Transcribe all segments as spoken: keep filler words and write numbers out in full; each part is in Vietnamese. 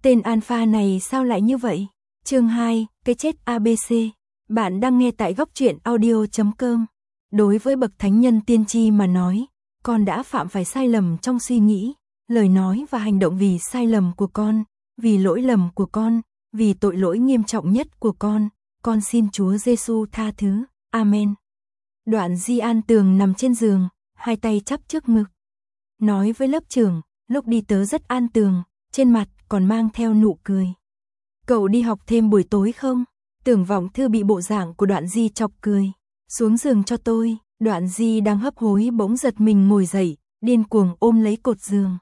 Tên alpha này sao lại như vậy? Chương hai, cái chết a bê xê. Bạn đang nghe tại góc truyện audio chấm com. Đối với bậc thánh nhân tiên tri mà nói, con đã phạm phải sai lầm trong suy nghĩ, lời nói và hành động vì sai lầm của con, vì lỗi lầm của con, vì tội lỗi nghiêm trọng nhất của con. Con xin Chúa Giêsu tha thứ. Amen. Đoạn Di An Tường nằm trên giường, hai tay chắp trước ngực. Nói với lớp trưởng, lúc đi tớ rất an tường, trên mặt còn mang theo nụ cười. Cậu đi học thêm buổi tối không? Tưởng Vọng Thư bị bộ dạng của Đoạn Di chọc cười. Xuống giường cho tôi. Đoạn Di đang hấp hối bỗng giật mình ngồi dậy, điên cuồng ôm lấy cột giường.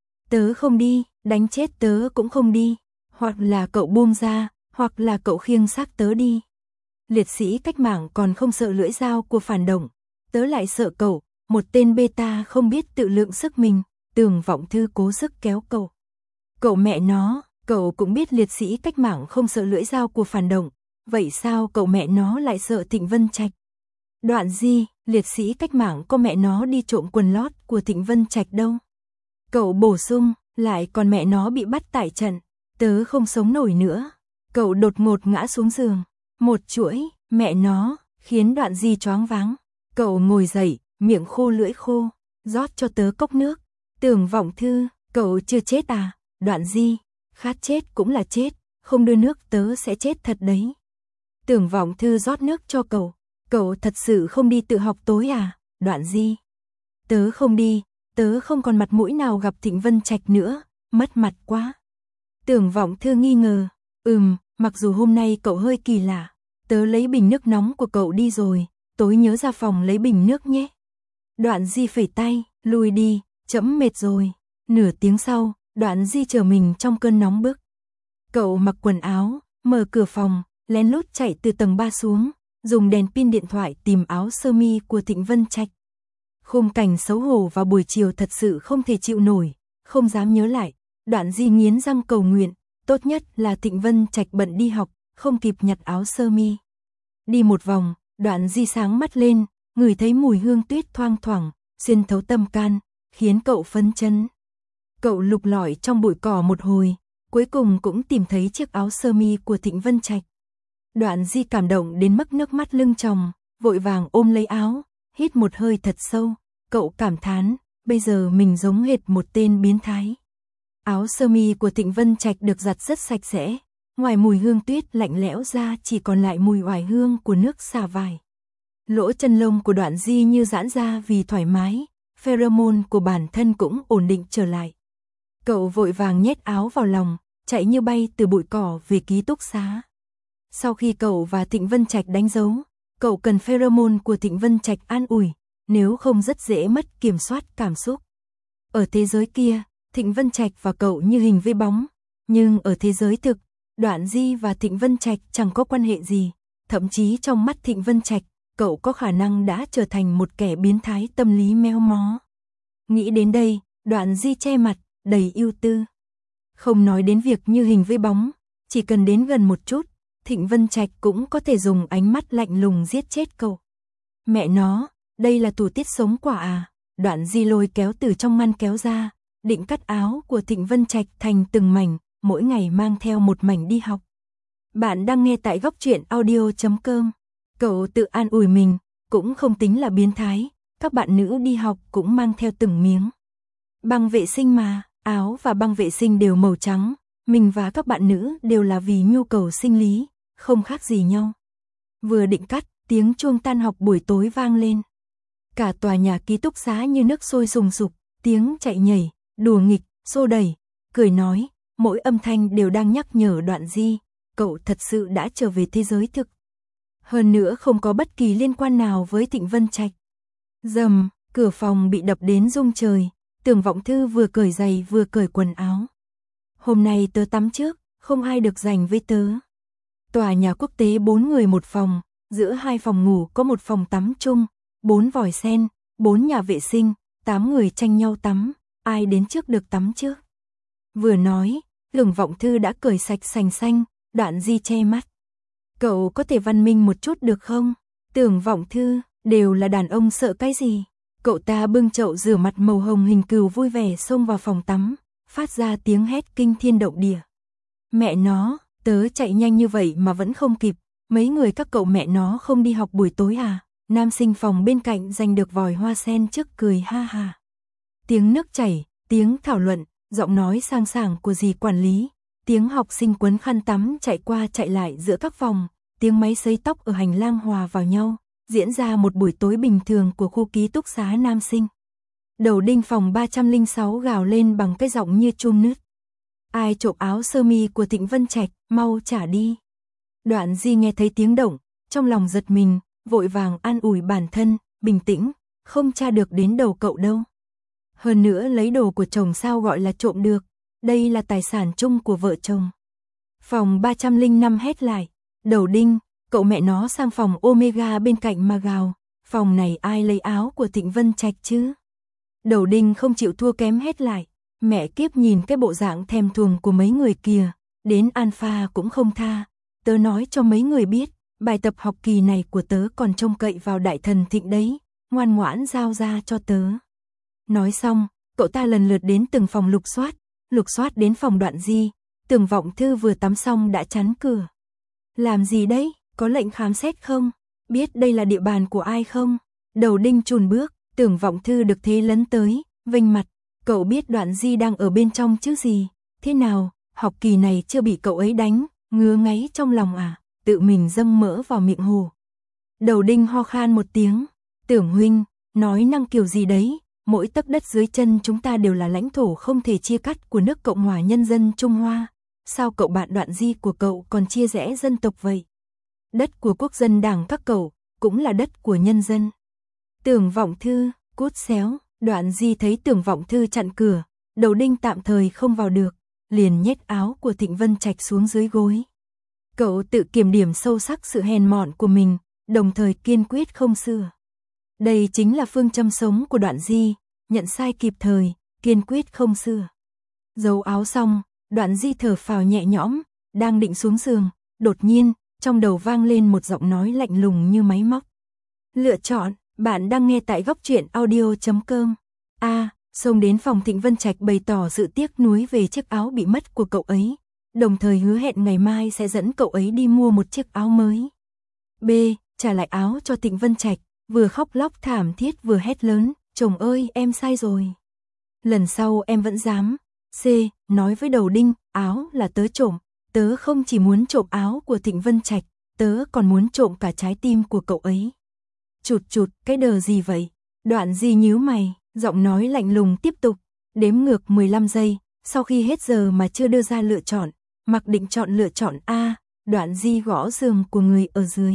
Tớ không đi, đánh chết tớ cũng không đi. Hoặc là cậu buông ra, hoặc là cậu khiêng xác tớ đi. Liệt sĩ cách mạng còn không sợ lưỡi dao của phản động, tớ lại sợ cậu, một tên beta không biết tự lượng sức mình. Tưởng Vọng Thư cố sức kéo cậu. Cậu mẹ nó, cậu cũng biết liệt sĩ cách mạng không sợ lưỡi dao của phản động, vậy sao cậu mẹ nó lại sợ Thịnh Vân Trạch? Đoạn Di, liệt sĩ cách mạng có mẹ nó đi trộm quần lót của Thịnh Vân Trạch đâu. Cậu bổ sung, lại còn mẹ nó bị bắt tại trận, tớ không sống nổi nữa. Cậu đột ngột ngã xuống giường, một chuỗi, mẹ nó, khiến Đoạn Di choáng váng. Cậu ngồi dậy, miệng khô lưỡi khô, rót cho tớ cốc nước. Tưởng Vọng Thư, cậu chưa chết à? Đoạn Di, khát chết cũng là chết, không đưa nước tớ sẽ chết thật đấy. Tưởng Vọng Thư rót nước cho cậu, cậu thật sự không đi tự học tối à? Đoạn Di, tớ không đi, tớ không còn mặt mũi nào gặp Thịnh Vân Trạch nữa, mất mặt quá. Tưởng Vọng Thư nghi ngờ, ừm, mặc dù hôm nay cậu hơi kỳ lạ, tớ lấy bình nước nóng của cậu đi rồi, tối nhớ ra phòng lấy bình nước nhé. Đoạn Di phẩy tay, lui đi, chấm mệt rồi. Nửa tiếng sau, Đoạn Di chờ mình trong cơn nóng bức. Cậu mặc quần áo, mở cửa phòng, lén lút chạy từ tầng ba xuống, dùng đèn pin điện thoại tìm áo sơ mi của Thịnh Vân Trạch. Khung cảnh xấu hổ vào buổi chiều thật sự không thể chịu nổi, không dám nhớ lại. Đoạn Di nghiến răng cầu nguyện, tốt nhất là Thịnh Vân Trạch bận đi học, không kịp nhặt áo sơ mi. Đi một vòng, Đoạn Di sáng mắt lên, ngửi thấy mùi hương tuyết thoang thoảng, xuyên thấu tâm can, khiến cậu phấn chấn. Cậu lục lọi trong bụi cỏ một hồi, cuối cùng cũng tìm thấy chiếc áo sơ mi của Thịnh Vân Trạch. Đoạn Di cảm động đến mức nước mắt lưng tròng, vội vàng ôm lấy áo, hít một hơi thật sâu, cậu cảm thán, bây giờ mình giống hệt một tên biến thái. Áo sơ mi của Thịnh Vân Trạch được giặt rất sạch sẽ, ngoài mùi hương tuyết lạnh lẽo ra chỉ còn lại mùi oải hương của nước xà vải. Lỗ chân lông của Đoạn Di như giãn ra vì thoải mái, pheromone của bản thân cũng ổn định trở lại. Cậu vội vàng nhét áo vào lòng, chạy như bay từ bụi cỏ về ký túc xá. Sau khi cậu và Thịnh Vân Trạch đánh dấu, cậu cần pheromone của Thịnh Vân Trạch an ủi, nếu không rất dễ mất kiểm soát cảm xúc. Ở thế giới kia, Thịnh Vân Trạch và cậu như hình với bóng, nhưng ở thế giới thực, Đoạn Di và Thịnh Vân Trạch chẳng có quan hệ gì, thậm chí trong mắt Thịnh Vân Trạch, cậu có khả năng đã trở thành một kẻ biến thái tâm lý méo mó. Nghĩ đến đây, Đoạn Di che mặt, đầy ưu tư. Không nói đến việc như hình với bóng, chỉ cần đến gần một chút, Thịnh Vân Trạch cũng có thể dùng ánh mắt lạnh lùng giết chết cậu. Mẹ nó, đây là tủ tiết sống quả à? Đoạn Di lôi kéo từ trong ngăn kéo ra, định cắt áo của Thịnh Vân Trạch thành từng mảnh, mỗi ngày mang theo một mảnh đi học. Bạn đang nghe tại góc truyện audio chấm com. Cậu tự an ủi mình, cũng không tính là biến thái, các bạn nữ đi học cũng mang theo từng miếng. Băng vệ sinh mà, áo và băng vệ sinh đều màu trắng, mình và các bạn nữ đều là vì nhu cầu sinh lý, không khác gì nhau. Vừa định cắt, tiếng chuông tan học buổi tối vang lên. Cả tòa nhà ký túc xá như nước sôi sùng sục, tiếng chạy nhảy, đùa nghịch, xô đẩy, cười nói, mỗi âm thanh đều đang nhắc nhở Đoạn Di, cậu thật sự đã trở về thế giới thực. Hơn nữa không có bất kỳ liên quan nào với Thịnh Vân Trạch. Rầm, cửa phòng bị đập đến rung trời, Tưởng Vọng Thư vừa cởi giày vừa cởi quần áo. Hôm nay tớ tắm trước, không ai được giành với tớ. Tòa nhà quốc tế bốn người một phòng, giữa hai phòng ngủ có một phòng tắm chung, bốn vòi sen, bốn nhà vệ sinh, tám người tranh nhau tắm, ai đến trước được tắm trước. Vừa nói, Tưởng Vọng Thư đã cởi sạch sành xanh, Đoạn Di che mắt. Cậu có thể văn minh một chút được không? Tưởng Vọng Thư, đều là đàn ông sợ cái gì? Cậu ta bưng chậu rửa mặt màu hồng hình cừu vui vẻ xông vào phòng tắm, phát ra tiếng hét kinh thiên động địa. Mẹ nó, tớ chạy nhanh như vậy mà vẫn không kịp, mấy người các cậu mẹ nó không đi học buổi tối à? Nam sinh phòng bên cạnh giành được vòi hoa sen trước cười ha ha. Tiếng nước chảy, tiếng thảo luận, giọng nói sang sảng của dì quản lý, tiếng học sinh quấn khăn tắm chạy qua chạy lại giữa các phòng, tiếng máy sấy tóc ở hành lang hòa vào nhau, diễn ra một buổi tối bình thường của khu ký túc xá nam sinh. Đầu đinh phòng ba trăm lẻ sáu gào lên bằng cái giọng như chum nứt. Ai trộm áo sơ mi của Thịnh Vân Trạch, mau trả đi. Đoạn Di nghe thấy tiếng động, trong lòng giật mình, vội vàng an ủi bản thân, bình tĩnh, không tra được đến đầu cậu đâu. Hơn nữa lấy đồ của chồng sao gọi là trộm được, đây là tài sản chung của vợ chồng. Phòng ba trăm lẻ năm hét lại, Đầu đinh, cậu mẹ nó sang phòng Omega bên cạnh mà gào, phòng này ai lấy áo của Thịnh Vân Trạch chứ? Đầu đinh không chịu thua kém hét lại, mẹ kiếp nhìn cái bộ dạng thèm thuồng của mấy người kìa, đến alpha cũng không tha, tớ nói cho mấy người biết, bài tập học kỳ này của tớ còn trông cậy vào đại thần Thịnh đấy, ngoan ngoãn giao ra cho tớ. Nói xong, cậu ta lần lượt đến từng phòng lục soát, lục soát đến phòng Đoạn Di, Tưởng Vọng Thư vừa tắm xong đã chắn cửa. Làm gì đấy, có lệnh khám xét không? Biết đây là địa bàn của ai không? Đầu đinh chùn bước, Tưởng Vọng Thư được thế lấn tới, vênh mặt, cậu biết Đoạn Di đang ở bên trong chứ gì? Thế nào, học kỳ này chưa bị cậu ấy đánh, ngứa ngáy trong lòng à? Tự mình dâng mỡ vào miệng hồ. Đầu đinh ho khan một tiếng, Tưởng huynh, nói năng kiểu gì đấy, mỗi tấc đất dưới chân chúng ta đều là lãnh thổ không thể chia cắt của nước Cộng hòa Nhân dân Trung Hoa. Sao cậu bạn Đoạn Di của cậu còn chia rẽ dân tộc vậy? Đất của quốc dân đảng các cậu, cũng là đất của nhân dân. Tưởng Vọng Thư, cút xéo, Đoạn Di thấy Tưởng Vọng Thư chặn cửa, đầu đinh tạm thời không vào được, liền nhét áo của Thịnh Vân Trạch xuống dưới gối. Cậu tự kiểm điểm sâu sắc sự hèn mọn của mình, đồng thời kiên quyết không sửa. Đây chính là phương châm sống của Đoạn Di, nhận sai kịp thời, kiên quyết không sửa. Giấu áo xong, Đoạn Di thở phào nhẹ nhõm, đang định xuống giường, đột nhiên, trong đầu vang lên một giọng nói lạnh lùng như máy móc. Lựa chọn, bạn đang nghe tại góc truyện audio chấm com. A, xông đến phòng Thịnh Vân Trạch bày tỏ sự tiếc nuối về chiếc áo bị mất của cậu ấy, đồng thời hứa hẹn ngày mai sẽ dẫn cậu ấy đi mua một chiếc áo mới. B, trả lại áo cho Thịnh Vân Trạch, vừa khóc lóc thảm thiết vừa hét lớn, chồng ơi em sai rồi. Lần sau em vẫn dám. C, nói với đầu đinh, áo là tớ trộm, tớ không chỉ muốn trộm áo của Thịnh Vân Trạch, tớ còn muốn trộm cả trái tim của cậu ấy. Chụt chụt, cái đờ gì vậy? Đoạn Di nhíu mày, giọng nói lạnh lùng tiếp tục, đếm ngược mười lăm giây, sau khi hết giờ mà chưa đưa ra lựa chọn, mặc định chọn lựa chọn A, Đoạn Di gõ giường của người ở dưới.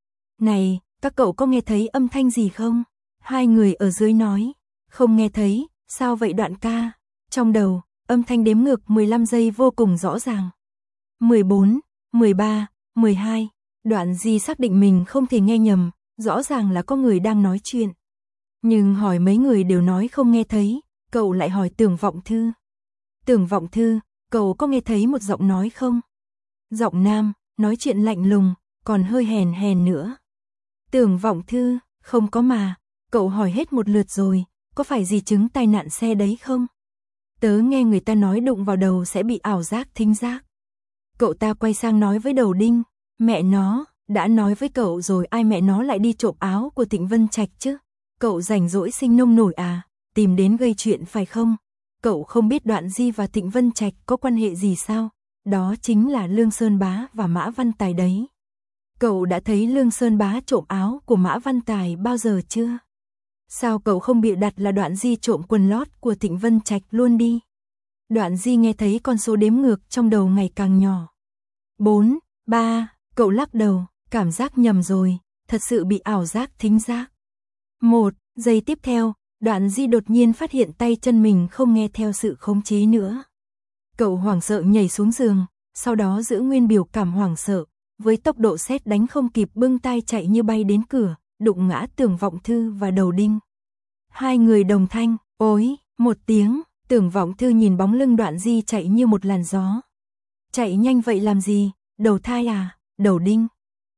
Này, các cậu có nghe thấy âm thanh gì không? Hai người ở dưới nói, không nghe thấy, sao vậy Đoạn ca? Trong đầu, âm thanh đếm ngược mười lăm giây vô cùng rõ ràng. mười bốn, mười ba, mười hai, Đoạn Di xác định mình không thể nghe nhầm, rõ ràng là có người đang nói chuyện. Nhưng hỏi mấy người đều nói không nghe thấy, cậu lại hỏi Tưởng Vọng Thư. Tưởng Vọng Thư, cậu có nghe thấy một giọng nói không? Giọng nam, nói chuyện lạnh lùng, còn hơi hèn hèn nữa. Tưởng Vọng Thư, không có mà, cậu hỏi hết một lượt rồi, có phải gì chứng tai nạn xe đấy không? Tớ nghe người ta nói đụng vào đầu sẽ bị ảo giác thính giác. Cậu ta quay sang nói với đầu đinh, mẹ nó, đã nói với cậu rồi ai mẹ nó lại đi trộm áo của Thịnh Vân Trạch chứ? Cậu rảnh rỗi sinh nông nổi à, tìm đến gây chuyện phải không? Cậu không biết Đoạn Di và Thịnh Vân Trạch có quan hệ gì sao? Đó chính là Lương Sơn Bá và Mã Văn Tài đấy. Cậu đã thấy Lương Sơn Bá trộm áo của Mã Văn Tài bao giờ chưa? Sao cậu không bịa đặt là Đoạn Di trộm quần lót của Thịnh Vân Trạch luôn đi? Đoạn Di nghe thấy con số đếm ngược trong đầu ngày càng nhỏ. bốn, ba, cậu lắc đầu, cảm giác nhầm rồi, thật sự bị ảo giác thính giác. Một, giây tiếp theo, Đoạn Di đột nhiên phát hiện tay chân mình không nghe theo sự khống chế nữa. Cậu hoảng sợ nhảy xuống giường, sau đó giữ nguyên biểu cảm hoảng sợ, với tốc độ sét đánh không kịp bưng tay chạy như bay đến cửa, đụng ngã Tưởng Vọng Thư và đầu đinh. Hai người đồng thanh, ối, một tiếng, Tưởng Vọng Thư nhìn bóng lưng Đoạn Di chạy như một làn gió. Chạy nhanh vậy làm gì, đầu thai à, đầu đinh.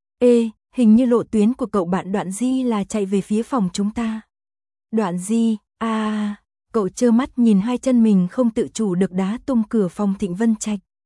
Ê, hình như lộ tuyến của cậu bạn Đoạn Di là chạy về phía phòng chúng ta. Đoạn Di, à, cậu trơ mắt nhìn hai chân mình không tự chủ được đá tung cửa phòng Thịnh Vân Trạch.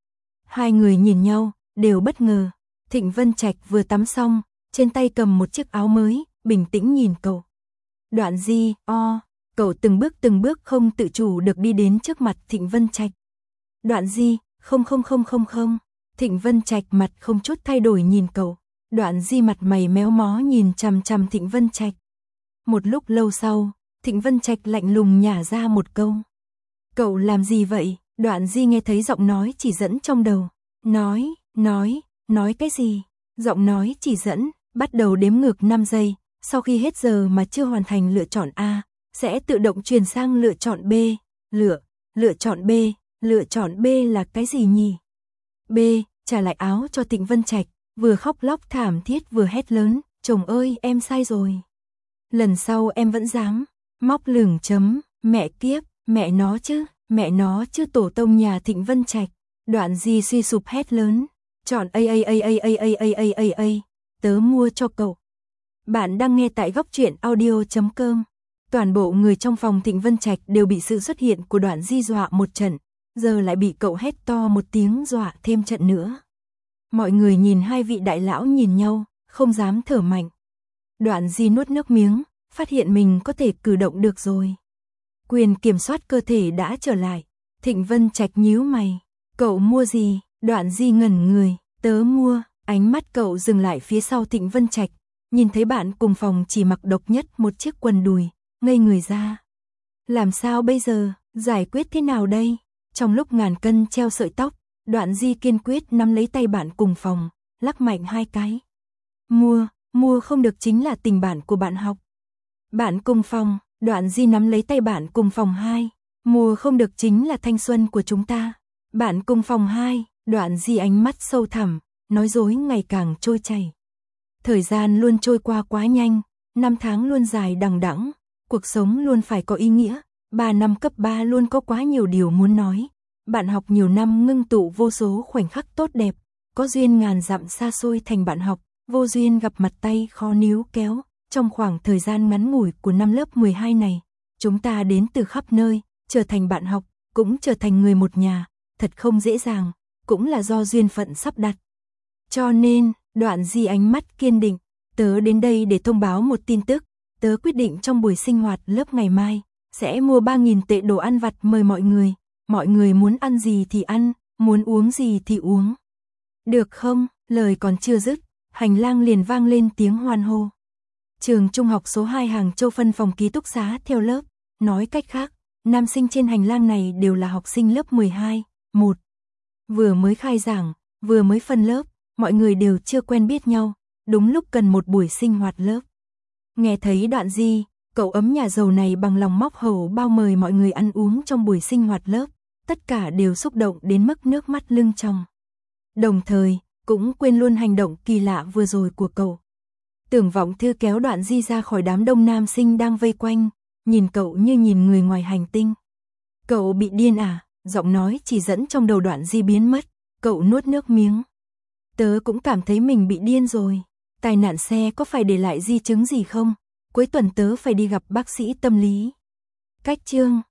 Hai người nhìn nhau, đều bất ngờ. Thịnh Vân Trạch vừa tắm xong, trên tay cầm một chiếc áo mới, bình tĩnh nhìn cậu. Đoạn Di, o, cậu từng bước từng bước không tự chủ được đi đến trước mặt Thịnh Vân Trạch. Đoạn Di, không không không không không. Thịnh Vân Trạch mặt không chút thay đổi nhìn cậu. Đoạn Di mặt mày méo mó nhìn chằm chằm Thịnh Vân Trạch. Một lúc lâu sau, Thịnh Vân Trạch lạnh lùng nhả ra một câu. Cậu làm gì vậy? Đoạn Di nghe thấy giọng nói chỉ dẫn trong đầu. Nói, nói, nói cái gì? Giọng nói chỉ dẫn, bắt đầu đếm ngược năm giây, sau khi hết giờ mà chưa hoàn thành lựa chọn A, sẽ tự động truyền sang lựa chọn B. Lựa, lựa chọn B, lựa chọn B là cái gì nhỉ? B, trả lại áo cho Thịnh Vân Trạch, vừa khóc lóc thảm thiết vừa hét lớn, chồng ơi em sai rồi. Lần sau em vẫn dám, móc lửng chấm, mẹ kiếp, mẹ nó chứ, mẹ nó chứ tổ tông nhà Thịnh Vân Trạch. Đoạn Di suy sụp hét lớn, chọn A A A A A A A A A A, tớ mua cho cậu. Bạn đang nghe tại góc truyện audio chấm com. Toàn bộ người trong phòng Thịnh Vân Trạch đều bị sự xuất hiện của Đoạn Di dọa một trận, giờ lại bị cậu hét to một tiếng dọa thêm trận nữa. Mọi người nhìn hai vị đại lão nhìn nhau, không dám thở mạnh. Đoạn Di nuốt nước miếng, phát hiện mình có thể cử động được rồi. Quyền kiểm soát cơ thể đã trở lại. Thịnh Vân Trạch nhíu mày. Cậu mua gì? Đoạn Di ngẩn người. Tớ mua. Ánh mắt cậu dừng lại phía sau Thịnh Vân Trạch. Nhìn thấy bạn cùng phòng chỉ mặc độc nhất một chiếc quần đùi. Ngây người ra. Làm sao bây giờ? Giải quyết thế nào đây? Trong lúc ngàn cân treo sợi tóc, Đoạn Di kiên quyết nắm lấy tay bạn cùng phòng, lắc mạnh hai cái. Mua, mua không được chính là tình bạn của bạn học. Bạn cùng phòng, Đoạn Di nắm lấy tay bạn cùng phòng hai. Mua không được chính là thanh xuân của chúng ta. Bạn cùng phòng hai, Đoạn Di ánh mắt sâu thẳm, nói dối ngày càng trôi chảy. Thời gian luôn trôi qua quá nhanh, năm tháng luôn dài đằng đẵng, cuộc sống luôn phải có ý nghĩa. Ba năm cấp ba luôn có quá nhiều điều muốn nói. Bạn học nhiều năm ngưng tụ vô số khoảnh khắc tốt đẹp, có duyên ngàn dặm xa xôi thành bạn học, vô duyên gặp mặt tay khó níu kéo. Trong khoảng thời gian ngắn ngủi của năm lớp mười hai này, chúng ta đến từ khắp nơi, trở thành bạn học, cũng trở thành người một nhà, thật không dễ dàng, cũng là do duyên phận sắp đặt. Cho nên, Đoạn Di ánh mắt kiên định, tớ đến đây để thông báo một tin tức, tớ quyết định trong buổi sinh hoạt lớp ngày mai, sẽ mua ba nghìn tệ đồ ăn vặt mời mọi người, mọi người muốn ăn gì thì ăn, muốn uống gì thì uống. Được không? Lời còn chưa dứt, hành lang liền vang lên tiếng hoan hô. Trường trung học số hai Hàng Châu phân phòng ký túc xá theo lớp, nói cách khác, nam sinh trên hành lang này đều là học sinh lớp mười hai, một. Vừa mới khai giảng, vừa mới phân lớp, mọi người đều chưa quen biết nhau, đúng lúc cần một buổi sinh hoạt lớp. Nghe thấy Đoạn Di, cậu ấm nhà giàu này bằng lòng móc hầu bao mời mọi người ăn uống trong buổi sinh hoạt lớp, tất cả đều xúc động đến mức nước mắt lưng tròng. Đồng thời, cũng quên luôn hành động kỳ lạ vừa rồi của cậu. Tưởng Vọng Thư kéo Đoạn Di ra khỏi đám đông nam sinh đang vây quanh, nhìn cậu như nhìn người ngoài hành tinh. Cậu bị điên à? Giọng nói chỉ dẫn trong đầu Đoạn Di biến mất, cậu nuốt nước miếng. Tớ cũng cảm thấy mình bị điên rồi. Tai nạn xe có phải để lại di chứng gì không? Cuối tuần tớ phải đi gặp bác sĩ tâm lý. Cách chương